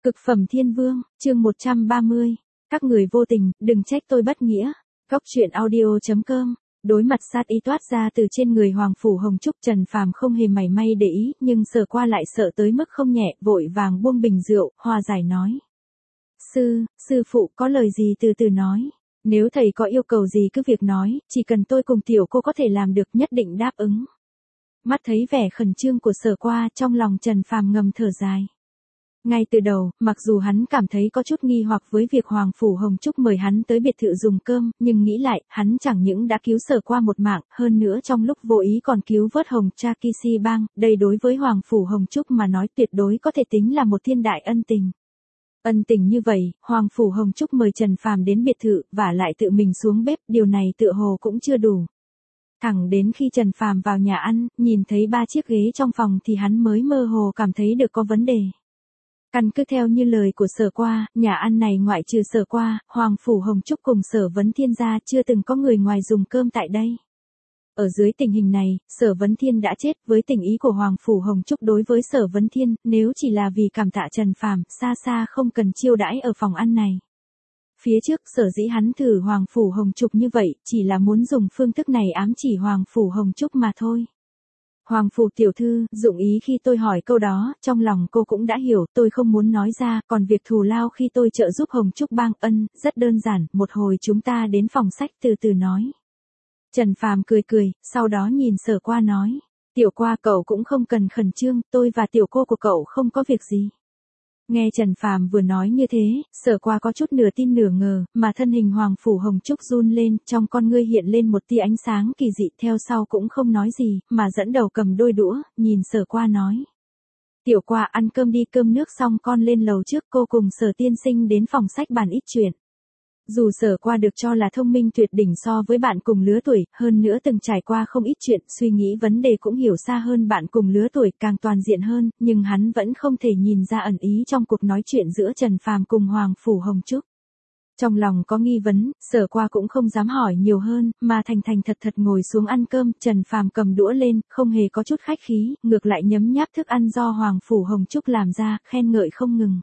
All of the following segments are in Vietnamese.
Cực phẩm thiên vương, chương 130. Các người vô tình, đừng trách tôi bất nghĩa. Góc truyện audio.com. Đối mặt sát ý toát ra từ trên người Hoàng Phủ Hồng Trúc, Trần Phàm không hề mảy may để ý, nhưng Sở Qua lại sợ tới mức không nhẹ, vội vàng buông bình rượu, hòa giải nói. Sư phụ có lời gì từ từ nói. Nếu thầy có yêu cầu gì cứ việc nói, chỉ cần tôi cùng tiểu cô có thể làm được nhất định đáp ứng. Mắt thấy vẻ khẩn trương của Sở Qua, trong lòng Trần Phàm ngầm thở dài. Ngay từ đầu, mặc dù hắn cảm thấy có chút nghi hoặc với việc Hoàng Phủ Hồng Trúc mời hắn tới biệt thự dùng cơm, nhưng nghĩ lại, hắn chẳng những đã cứu Sở Qua một mạng, hơn nữa trong lúc vô ý còn cứu vớt Hồng Cha-ki-si Bang, đây đối với Hoàng Phủ Hồng Trúc mà nói tuyệt đối có thể tính là một thiên đại ân tình. Ân tình như vậy, Hoàng Phủ Hồng Trúc mời Trần Phàm đến biệt thự, và lại tự mình xuống bếp, điều này tựa hồ cũng chưa đủ. Thẳng đến khi Trần Phàm vào nhà ăn, nhìn thấy 3 chiếc ghế trong phòng thì hắn mới mơ hồ cảm thấy được có vấn đề. Căn cứ theo như lời của Sở Qua, nhà ăn này ngoại trừ Sở Qua, Hoàng Phủ Hồng Trúc cùng Sở Vấn Thiên gia chưa từng có người ngoài dùng cơm tại đây. Ở dưới tình hình này, Sở Vấn Thiên đã chết, với tình ý của Hoàng Phủ Hồng Trúc đối với Sở Vấn Thiên, nếu chỉ là vì cảm tạ Trần Phàm, xa xa không cần chiêu đãi ở phòng ăn này. Phía trước sở dĩ hắn thử Hoàng Phủ Hồng Trúc như vậy, chỉ là muốn dùng phương thức này ám chỉ Hoàng Phủ Hồng Trúc mà thôi. Hoàng Phủ tiểu thư, dụng ý khi tôi hỏi câu đó, trong lòng cô cũng đã hiểu, tôi không muốn nói ra, còn việc thù lao khi tôi trợ giúp Hồng Trúc Bang rất đơn giản, một hồi chúng ta đến phòng sách từ từ nói. Trần Phàm cười cười, sau đó nhìn Sở Qua nói, tiểu Qua cậu cũng không cần khẩn trương, tôi và tiểu cô của cậu không có việc gì. Nghe Trần Phàm vừa nói như thế, Sở Qua có chút nửa tin nửa ngờ, mà thân hình Hoàng Phủ Hồng Trúc run lên, trong con ngươi hiện lên một tia ánh sáng kỳ dị, theo sau cũng không nói gì, mà dẫn đầu cầm đôi đũa, nhìn Sở Qua nói. Tiểu Qua ăn cơm đi, cơm nước xong con lên lầu trước, cô cùng Sở tiên sinh đến phòng sách bàn ít chuyện. Dù Sở Qua được cho là thông minh tuyệt đỉnh so với bạn cùng lứa tuổi, hơn nữa từng trải qua không ít chuyện, suy nghĩ vấn đề cũng hiểu xa hơn bạn cùng lứa tuổi, càng toàn diện hơn, nhưng hắn vẫn không thể nhìn ra ẩn ý trong cuộc nói chuyện giữa Trần Phàm cùng Hoàng Phủ Hồng Trúc. Trong lòng có nghi vấn, Sở Qua cũng không dám hỏi nhiều hơn, mà thành thành thật thật ngồi xuống ăn cơm, Trần Phàm cầm đũa lên, không hề có chút khách khí, ngược lại nhấm nháp thức ăn do Hoàng Phủ Hồng Trúc làm ra, khen ngợi không ngừng.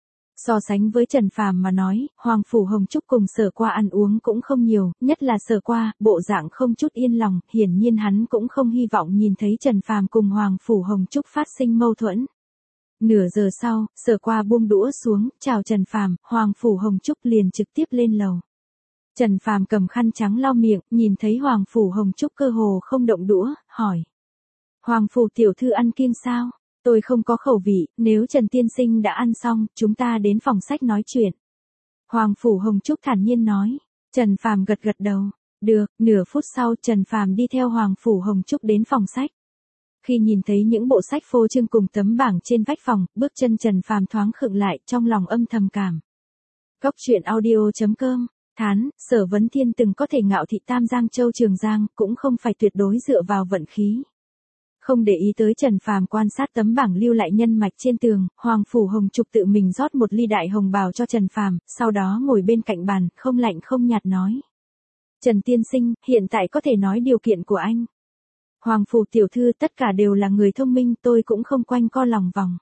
So sánh với Trần Phàm mà nói, Hoàng Phủ Hồng Trúc cùng Sở Qua ăn uống cũng không nhiều, nhất là Sở Qua, bộ dạng không chút yên lòng, hiển nhiên hắn cũng không hy vọng nhìn thấy Trần Phàm cùng Hoàng Phủ Hồng Trúc phát sinh mâu thuẫn. Nửa giờ sau, Sở Qua buông đũa xuống, chào Trần Phàm, Hoàng Phủ Hồng Trúc liền trực tiếp lên lầu. Trần Phàm cầm khăn trắng lau miệng, nhìn thấy Hoàng Phủ Hồng Trúc cơ hồ không động đũa, hỏi. Hoàng Phủ tiểu thư ăn kiêng sao? Tôi không có khẩu vị, nếu Trần tiên sinh đã ăn xong, chúng ta đến phòng sách nói chuyện. Hoàng Phủ Hồng Trúc thản nhiên nói. Trần Phàm gật gật đầu. Được, nửa phút sau Trần Phàm đi theo Hoàng Phủ Hồng Trúc đến phòng sách. Khi nhìn thấy những bộ sách phô trương cùng tấm bảng trên vách phòng, bước chân Trần Phàm thoáng khựng lại, trong lòng âm thầm cảm. Góc truyện audio.com. Thán, Sở Vấn Thiên từng có thể ngạo thị Tam Giang Châu Trường Giang, cũng không phải tuyệt đối dựa vào vận khí. Không để ý tới Trần Phàm quan sát tấm bảng lưu lại nhân mạch trên tường, Hoàng Phủ Hồng Trúc tự mình rót một ly đại hồng bào cho Trần Phàm, sau đó ngồi bên cạnh bàn, không lạnh không nhạt nói. Trần tiên sinh, hiện tại có thể nói điều kiện của anh. Hoàng Phủ tiểu thư, tất cả đều là người thông minh, tôi cũng không quanh co lòng vòng.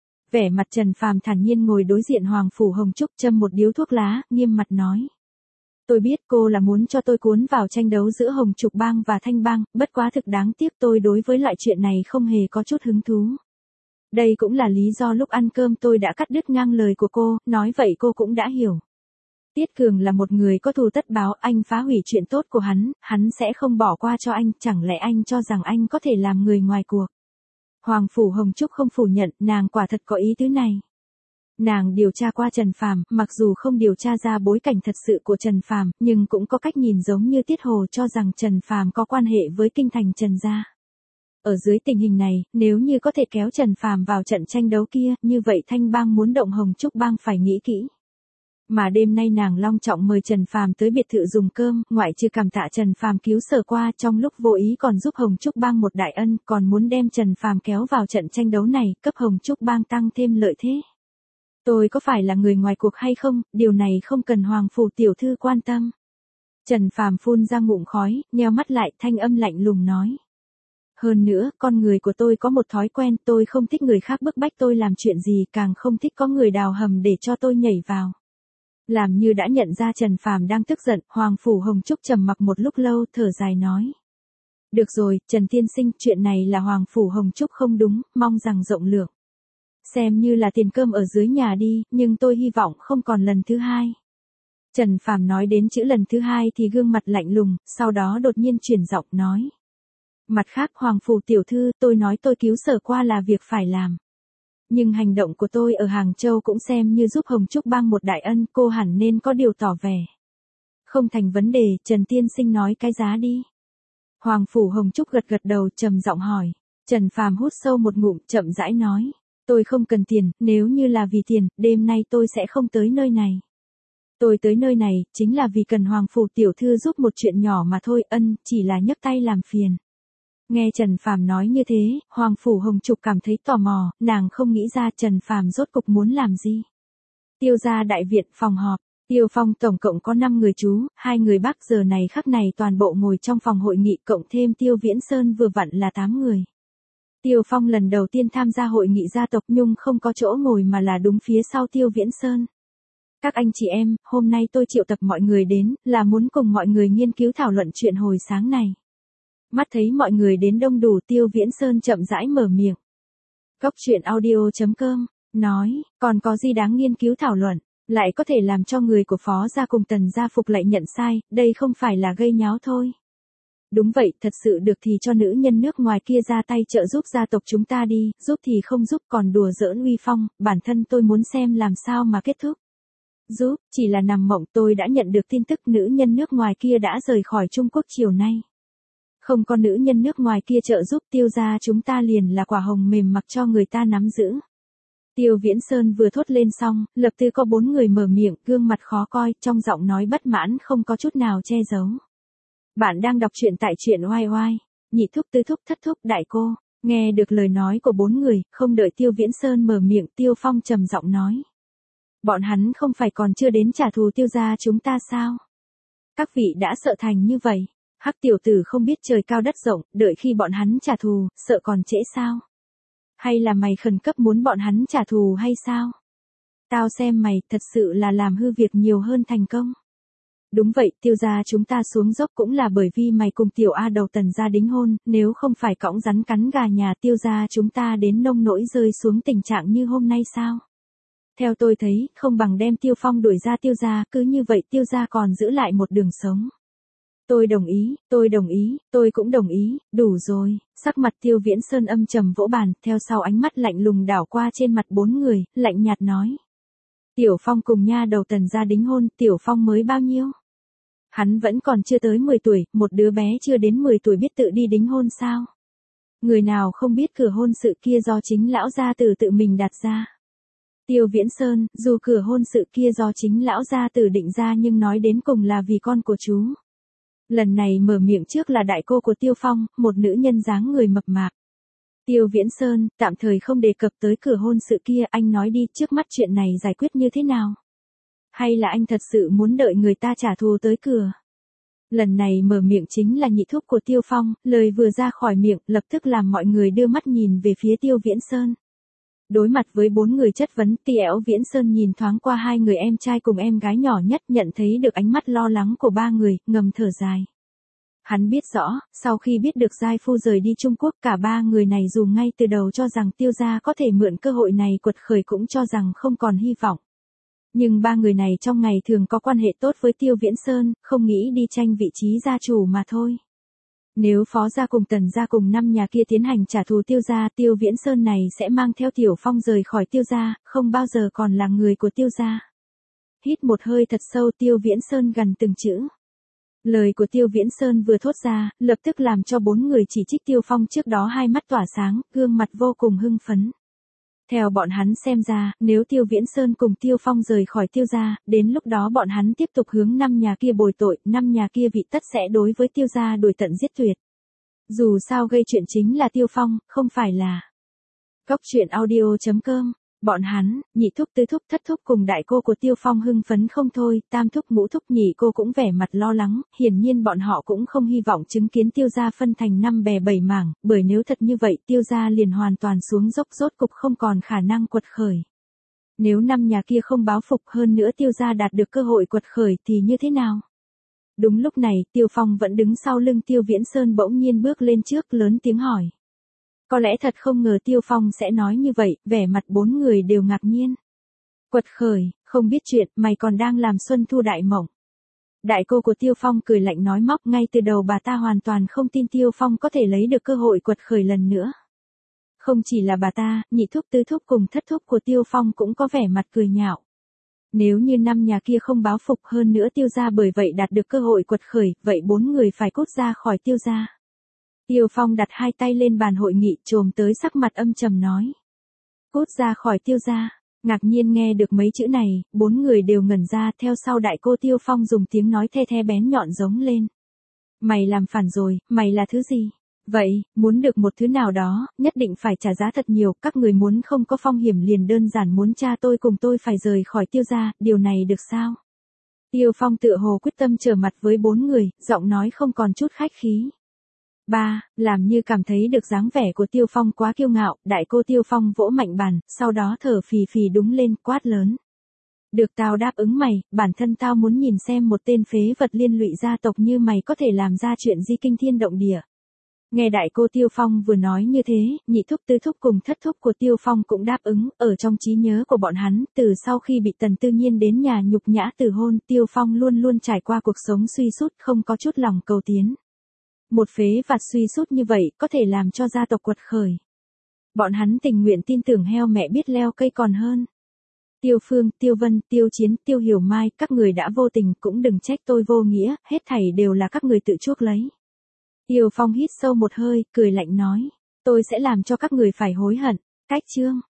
Vẻ mặt Trần Phàm thản nhiên ngồi đối diện Hoàng Phủ Hồng Trúc, châm một điếu thuốc lá, nghiêm mặt nói. Tôi biết cô là muốn cho tôi cuốn vào tranh đấu giữa Hồng Trục Bang và Thanh Bang, bất quá thực đáng tiếc tôi đối với loại chuyện này không hề có chút hứng thú. Đây cũng là lý do lúc ăn cơm tôi đã cắt đứt ngang lời của cô, nói vậy cô cũng đã hiểu. Tiết Cường là một người có thù tất báo, anh phá hủy chuyện tốt của hắn sẽ không bỏ qua cho anh, chẳng lẽ anh cho rằng anh có thể làm người ngoài cuộc. Hoàng Phủ Hồng Trúc không phủ nhận, nàng quả thật có ý tứ này. Nàng điều tra qua Trần Phàm, mặc dù không điều tra ra bối cảnh thật sự của Trần Phàm, nhưng cũng có cách nhìn giống như Tiết Hồ cho rằng Trần Phàm có quan hệ với kinh thành Trần gia. Ở dưới tình hình này, nếu như có thể kéo Trần Phàm vào trận tranh đấu kia, như vậy Thanh Bang muốn động Hồng Trúc Bang phải nghĩ kỹ. Mà đêm nay nàng long trọng mời Trần Phàm tới biệt thự dùng cơm, ngoại trừ cảm tạ Trần Phàm cứu Sở Qua, trong lúc vô ý còn giúp Hồng Trúc Bang một đại ân, còn muốn đem Trần Phàm kéo vào trận tranh đấu này, cấp Hồng Trúc Bang tăng thêm lợi thế. Tôi có phải là người ngoài cuộc hay không, điều này không cần Hoàng Phủ tiểu thư quan tâm. Trần Phàm phun ra ngụm khói, nheo mắt lại, thanh âm lạnh lùng nói. Hơn nữa, con người của tôi có một thói quen, tôi không thích người khác bức bách tôi làm chuyện gì, càng không thích có người đào hầm để cho tôi nhảy vào. Làm như đã nhận ra Trần Phàm đang tức giận, Hoàng Phủ Hồng Trúc trầm mặc một lúc lâu, thở dài nói. Được rồi, Trần Tiên Sinh, chuyện này là Hoàng Phủ Hồng Trúc không đúng, mong rằng rộng lượng. Xem như là tiền cơm ở dưới nhà đi, nhưng tôi hy vọng không còn lần thứ hai. Trần Phàm nói đến chữ lần thứ hai thì gương mặt lạnh lùng, sau đó đột nhiên chuyển giọng nói. Mặt khác Hoàng Phủ tiểu thư, tôi nói tôi cứu Sở qua là việc phải làm. Nhưng hành động của tôi ở Hàng Châu cũng xem như giúp Hồng Trúc Bang một đại ân, cô hẳn nên có điều tỏ vẻ. Không thành vấn đề, Trần Tiên Sinh nói cái giá đi. Hoàng Phủ Hồng Trúc gật gật đầu, trầm giọng hỏi. Trần Phàm hút sâu một ngụm, chậm rãi nói. Tôi không cần tiền, nếu như là vì tiền, đêm nay tôi sẽ không tới nơi này. Tôi tới nơi này, chính là vì cần Hoàng Phủ tiểu thư giúp một chuyện nhỏ mà thôi, chỉ là nhấc tay làm phiền. Nghe Trần Phàm nói như thế, Hoàng Phủ Hồng Trúc cảm thấy tò mò, nàng không nghĩ ra Trần Phàm rốt cục muốn làm gì. Tiêu gia đại viện, phòng họp. Tiêu Phong tổng cộng có 5 người chú, 2 người bác giờ này khắc này toàn bộ ngồi trong phòng hội nghị, cộng thêm Tiêu Viễn Sơn vừa vặn là 8 người. Tiêu Phong lần đầu tiên tham gia hội nghị gia tộc nhưng không có chỗ ngồi mà là đúng phía sau Tiêu Viễn Sơn. Các anh chị em, hôm nay tôi triệu tập mọi người đến, là muốn cùng mọi người nghiên cứu thảo luận chuyện hồi sáng này. Mắt thấy mọi người đến đông đủ, Tiêu Viễn Sơn chậm rãi mở miệng. Góc truyện audio.com, nói, còn có gì đáng nghiên cứu thảo luận, lại có thể làm cho người của Phó gia cùng Tần gia phục lại nhận sai, đây không phải là gây nháo thôi. Đúng vậy, thật sự được thì cho nữ nhân nước ngoài kia ra tay trợ giúp gia tộc chúng ta đi, giúp thì không giúp còn đùa giỡn uy phong, bản thân tôi muốn xem làm sao mà kết thúc. Giúp, chỉ là nằm mộng, tôi đã nhận được tin tức nữ nhân nước ngoài kia đã rời khỏi Trung Quốc chiều nay. Không có nữ nhân nước ngoài kia trợ giúp, Tiêu gia chúng ta liền là quả hồng mềm mặc cho người ta nắm giữ. Tiêu Viễn Sơn vừa thốt lên xong, lập tức có 4 người mở miệng, gương mặt khó coi, trong giọng nói bất mãn không có chút nào che giấu. Bạn đang đọc truyện tại truyện oai oai. Nhị thúc, tứ thúc, thất thúc, đại cô. Nghe được lời nói của 4 người, không đợi Tiêu Viễn Sơn mở miệng, Tiêu Phong trầm giọng nói. Bọn hắn không phải còn chưa đến trả thù Tiêu gia chúng ta sao? Các vị đã sợ thành như vậy. Hắc tiểu tử không biết trời cao đất rộng, đợi khi bọn hắn trả thù, sợ còn trễ sao? Hay là mày khẩn cấp muốn bọn hắn trả thù hay sao? Tao xem mày thật sự là làm hư việc nhiều hơn thành công. Đúng vậy, Tiêu gia chúng ta xuống dốc cũng là bởi vì mày cùng tiểu A đầu Tần gia đính hôn, nếu không phải cõng rắn cắn gà nhà Tiêu gia chúng ta đến nông nỗi rơi xuống tình trạng như hôm nay sao? Theo tôi thấy, không bằng đem Tiêu Phong đuổi ra Tiêu gia, cứ như vậy Tiêu gia còn giữ lại một đường sống. Tôi đồng ý, tôi cũng đồng ý, đủ rồi. Sắc mặt Tiêu Viễn Sơn âm trầm vỗ bàn, theo sau ánh mắt lạnh lùng đảo qua trên mặt 4 người, lạnh nhạt nói. Tiểu Phong cùng nha đầu Tần gia đính hôn, Tiểu Phong mới bao nhiêu? Hắn vẫn còn chưa tới 10 tuổi, một đứa bé chưa đến 10 tuổi biết tự đi đính hôn sao? Người nào không biết cửa hôn sự kia do chính lão gia tử tự mình đặt ra. Tiêu Viễn Sơn, dù cửa hôn sự kia do chính lão gia tử định ra nhưng nói đến cùng là vì con của chú. Lần này mở miệng trước là đại cô của Tiêu Phong, một nữ nhân dáng người mập mạp. Tiêu Viễn Sơn, tạm thời không đề cập tới cửa hôn sự kia, anh nói đi, trước mắt chuyện này giải quyết như thế nào? Hay là anh thật sự muốn đợi người ta trả thù tới cửa? Lần này mở miệng chính là nhị thúc của Tiêu Phong, lời vừa ra khỏi miệng, lập tức làm mọi người đưa mắt nhìn về phía Tiêu Viễn Sơn. Đối mặt với 4 người chất vấn, Tiêu Viễn Sơn nhìn thoáng qua 2 người em trai cùng em gái nhỏ nhất, nhận thấy được ánh mắt lo lắng của 3 người, ngầm thở dài. Hắn biết rõ, sau khi biết được giai phu rời đi Trung Quốc, cả 3 người này dù ngay từ đầu cho rằng Tiêu gia có thể mượn cơ hội này quật khởi cũng cho rằng không còn hy vọng. Nhưng 3 người này trong ngày thường có quan hệ tốt với Tiêu Viễn Sơn, không nghĩ đi tranh vị trí gia chủ mà thôi. Nếu Phó gia cùng Tần gia cùng 5 nhà kia tiến hành trả thù Tiêu gia, Tiêu Viễn Sơn này sẽ mang theo Tiểu Phong rời khỏi Tiêu gia, không bao giờ còn là người của Tiêu gia. Hít một hơi thật sâu, Tiêu Viễn Sơn gần từng chữ. Lời của Tiêu Viễn Sơn vừa thốt ra, lập tức làm cho 4 người chỉ trích Tiêu Phong trước đó hai mắt tỏa sáng, gương mặt vô cùng hưng phấn. Theo bọn hắn xem ra, nếu Tiêu Viễn Sơn cùng Tiêu Phong rời khỏi Tiêu gia, đến lúc đó bọn hắn tiếp tục hướng 5 nhà kia bồi tội, 5 nhà kia vị tất sẽ đối với Tiêu gia đuổi tận giết tuyệt. Dù sao gây chuyện chính là Tiêu Phong, không phải là. Góc truyện audio.com Bọn hắn, nhị thúc tứ thúc thất thúc cùng đại cô của Tiêu Phong hưng phấn không thôi, tam thúc ngũ thúc nhị cô cũng vẻ mặt lo lắng, hiển nhiên bọn họ cũng không hy vọng chứng kiến Tiêu gia phân thành 5 bè 7 mảng, bởi nếu thật như vậy Tiêu gia liền hoàn toàn xuống dốc, rốt cục không còn khả năng quật khởi. Nếu 5 nhà kia không báo phục hơn nữa Tiêu gia đạt được cơ hội quật khởi thì như thế nào? Đúng lúc này, Tiêu Phong vẫn đứng sau lưng Tiêu Viễn Sơn bỗng nhiên bước lên trước lớn tiếng hỏi. Có lẽ thật không ngờ Tiêu Phong sẽ nói như vậy, vẻ mặt 4 người đều ngạc nhiên. Quật khởi, không biết chuyện, mày còn đang làm xuân thu đại mộng. Đại cô của Tiêu Phong cười lạnh nói móc, ngay từ đầu bà ta hoàn toàn không tin Tiêu Phong có thể lấy được cơ hội quật khởi lần nữa. Không chỉ là bà ta, nhị thúc tứ thúc cùng thất thúc của Tiêu Phong cũng có vẻ mặt cười nhạo. Nếu như 5 nhà kia không báo phục hơn nữa Tiêu gia bởi vậy đạt được cơ hội quật khởi, vậy 4 người phải cút ra khỏi Tiêu gia. Tiêu Phong đặt 2 tay lên bàn hội nghị, chồm tới sắc mặt âm trầm nói. Cút ra khỏi Tiêu gia. Ngạc nhiên nghe được mấy chữ này, 4 người đều ngẩn ra, theo sau đại cô Tiêu Phong dùng tiếng nói the the bén nhọn giống lên. Mày làm phản rồi, mày là thứ gì? Vậy, muốn được một thứ nào đó, nhất định phải trả giá thật nhiều, các người muốn không có phong hiểm liền đơn giản muốn cha tôi cùng tôi phải rời khỏi Tiêu gia, điều này được sao? Tiêu Phong tựa hồ quyết tâm trở mặt với 4 người, giọng nói không còn chút khách khí. Làm như cảm thấy được dáng vẻ của Tiêu Phong quá kiêu ngạo, đại cô Tiêu Phong vỗ mạnh bàn, sau đó thở phì phì đúng lên, quát lớn. Được tao đáp ứng mày, bản thân tao muốn nhìn xem một tên phế vật liên lụy gia tộc như mày có thể làm ra chuyện gì kinh thiên động địa. Nghe đại cô Tiêu Phong vừa nói như thế, nhị thúc tứ thúc cùng thất thúc của Tiêu Phong cũng đáp ứng, ở trong trí nhớ của bọn hắn, từ sau khi bị Tần Tư Nhiên đến nhà nhục nhã từ hôn, Tiêu Phong luôn luôn trải qua cuộc sống suy sút, không có chút lòng cầu tiến. Một phế vật suy sút như vậy có thể làm cho gia tộc quật khởi. Bọn hắn tình nguyện tin tưởng heo mẹ biết leo cây còn hơn. Tiêu Phương, Tiêu Vân, Tiêu Chiến, Tiêu Hiểu Mai, các người đã vô tình cũng đừng trách tôi vô nghĩa, hết thảy đều là các người tự chuốc lấy. Tiêu Phong hít sâu một hơi, cười lạnh nói, tôi sẽ làm cho các người phải hối hận. Cách chương